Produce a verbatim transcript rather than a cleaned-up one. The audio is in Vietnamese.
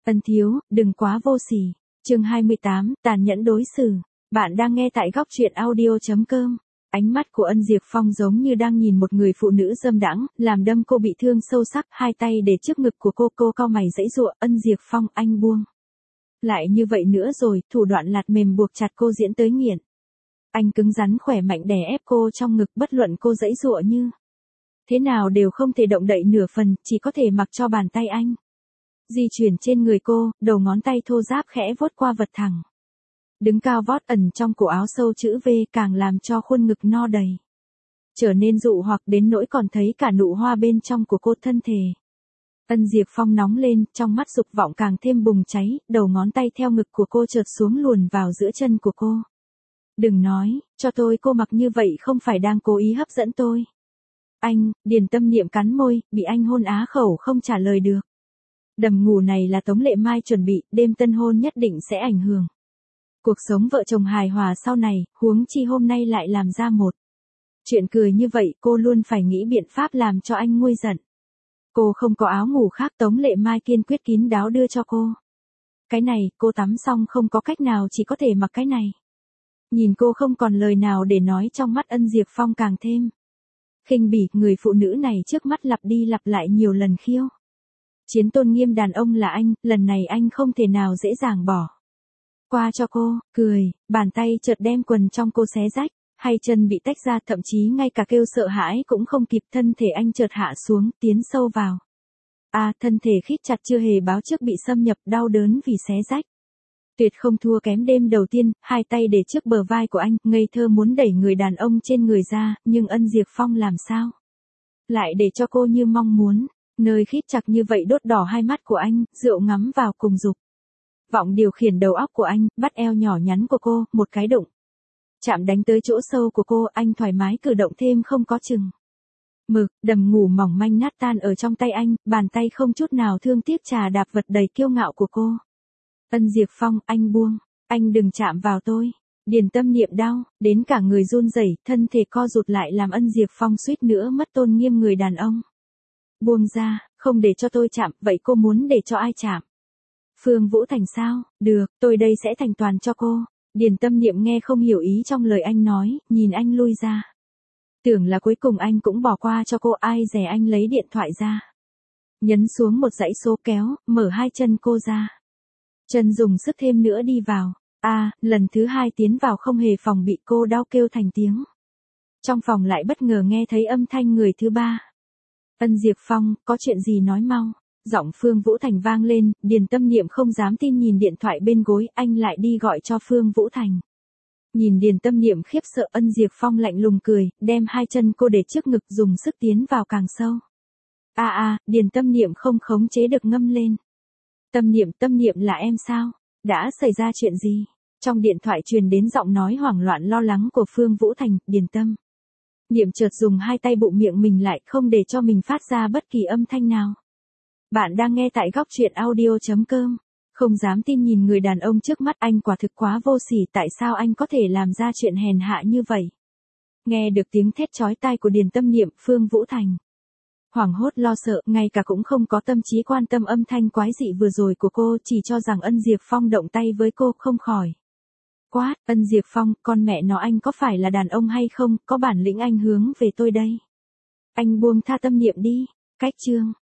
Ân thiếu, đừng quá vô sỉ. Chương hai mươi tám, tàn nhẫn đối xử. Bạn đang nghe tại góc truyện audio chấm com. Ánh mắt của Ân Diệp Phong giống như đang nhìn một người phụ nữ dâm đãng, làm đâm cô bị thương sâu sắc, hai tay để trước ngực của cô, cô cau mày giãy giụa, Ân Diệp Phong, anh buông. Lại như vậy nữa rồi, thủ đoạn lạt mềm buộc chặt cô diễn tới nghiện. Anh cứng rắn khỏe mạnh đè ép cô trong ngực, bất luận cô giãy giụa như thế nào đều không thể động đậy nửa phần, chỉ có thể mặc cho bàn tay anh di chuyển trên người cô, đầu ngón tay thô ráp khẽ vuốt qua vật thẳng. Đứng cao vót ẩn trong cổ áo sâu chữ V càng làm cho khuôn ngực no đầy trở nên dụ hoặc đến nỗi còn thấy cả nụ hoa bên trong của cô thân thể. Ân Diệp Phong nóng lên, trong mắt dục vọng càng thêm bùng cháy, đầu ngón tay theo ngực của cô chợt xuống luồn vào giữa chân của cô. Đừng nói, cho tôi cô mặc như vậy không phải đang cố ý hấp dẫn tôi. Anh, Điền Tâm Niệm cắn môi, bị anh hôn á khẩu không trả lời được. Đầm ngủ này là Tống Lệ Mai chuẩn bị, đêm tân hôn nhất định sẽ ảnh hưởng cuộc sống vợ chồng hài hòa sau này, huống chi hôm nay lại làm ra một chuyện cười như vậy, cô luôn phải nghĩ biện pháp làm cho anh nguôi giận. Cô không có áo ngủ khác, Tống Lệ Mai kiên quyết kín đáo đưa cho cô. Cái này, cô tắm xong không có cách nào chỉ có thể mặc cái này. Nhìn cô không còn lời nào để nói, trong mắt Ân Diệp Phong càng thêm khinh bỉ, người phụ nữ này trước mắt lặp đi lặp lại nhiều lần khiêu chiến tôn nghiêm đàn ông là anh, lần này anh không thể nào dễ dàng bỏ qua cho cô. Cười, bàn tay chợt đem quần trong cô xé rách, hai chân bị tách ra, thậm chí ngay cả kêu sợ hãi cũng không kịp, thân thể anh chợt hạ xuống, tiến sâu vào. À, thân thể khít chặt chưa hề báo trước bị xâm nhập, đau đớn vì xé rách. Tuyệt không thua kém đêm đầu tiên, hai tay để trước bờ vai của anh, ngây thơ muốn đẩy người đàn ông trên người ra, nhưng Ân Diệp Phong làm sao lại để cho cô như mong muốn. Nơi khít chặt như vậy đốt đỏ hai mắt của anh, rượu ngắm vào cùng dục vọng điều khiển đầu óc của anh, bắt eo nhỏ nhắn của cô, một cái đụng chạm đánh tới chỗ sâu của cô, anh thoải mái cử động thêm không có chừng mực, đầm ngủ mỏng manh nát tan ở trong tay anh, bàn tay không chút nào thương tiếc trà đạp vật đầy kiêu ngạo của cô. Ân Diệp Phong, anh buông, anh đừng chạm vào tôi. Điền Tâm Niệm đau đến cả người run rẩy, thân thể co rụt lại làm Ân Diệp Phong suýt nữa mất tôn nghiêm người đàn ông. Buông ra, không để cho tôi chạm, vậy cô muốn để cho ai chạm? Phương Vũ Thành sao? Được, tôi đây sẽ thành toàn cho cô. Điền Tâm Niệm nghe không hiểu ý trong lời anh nói, nhìn anh lui ra. Tưởng là cuối cùng anh cũng bỏ qua cho cô, ai dè anh lấy điện thoại ra. Nhấn xuống một dãy số kéo, mở hai chân cô ra. Chân dùng sức thêm nữa đi vào. À, lần thứ hai tiến vào không hề phòng bị, cô đau kêu thành tiếng. Trong phòng lại bất ngờ nghe thấy âm thanh người thứ ba. Ân Diệp Phong, có chuyện gì nói mau. Giọng Phương Vũ Thành vang lên, Điền Tâm Niệm không dám tin nhìn điện thoại bên gối, anh lại đi gọi cho Phương Vũ Thành. Nhìn Điền Tâm Niệm khiếp sợ, Ân Diệp Phong lạnh lùng cười, đem hai chân cô để trước ngực, dùng sức tiến vào càng sâu. A à, a, à, Điền Tâm Niệm không khống chế được ngâm lên. Tâm Niệm, Tâm Niệm là em sao? Đã xảy ra chuyện gì? Trong điện thoại truyền đến giọng nói hoảng loạn lo lắng của Phương Vũ Thành. Điền Tâm Niệm chợt dùng hai tay bụng miệng mình lại, không để cho mình phát ra bất kỳ âm thanh nào. Bạn đang nghe tại góc truyện audio chấm com. Không dám tin nhìn người đàn ông trước mắt, anh quả thực quá vô sỉ, tại sao anh có thể làm ra chuyện hèn hạ như vậy? Nghe được tiếng thét chói tai của Điền Tâm Niệm, Phương Vũ Thành hoảng hốt lo sợ, ngay cả cũng không có tâm trí quan tâm âm thanh quái dị vừa rồi của cô, chỉ cho rằng Ân Diệp Phong động tay với cô, không khỏi quát, Ân Diệp Phong, con mẹ nó anh có phải là đàn ông hay không, có bản lĩnh anh hướng về tôi đây. Anh buông tha Tâm Niệm đi. Cách chương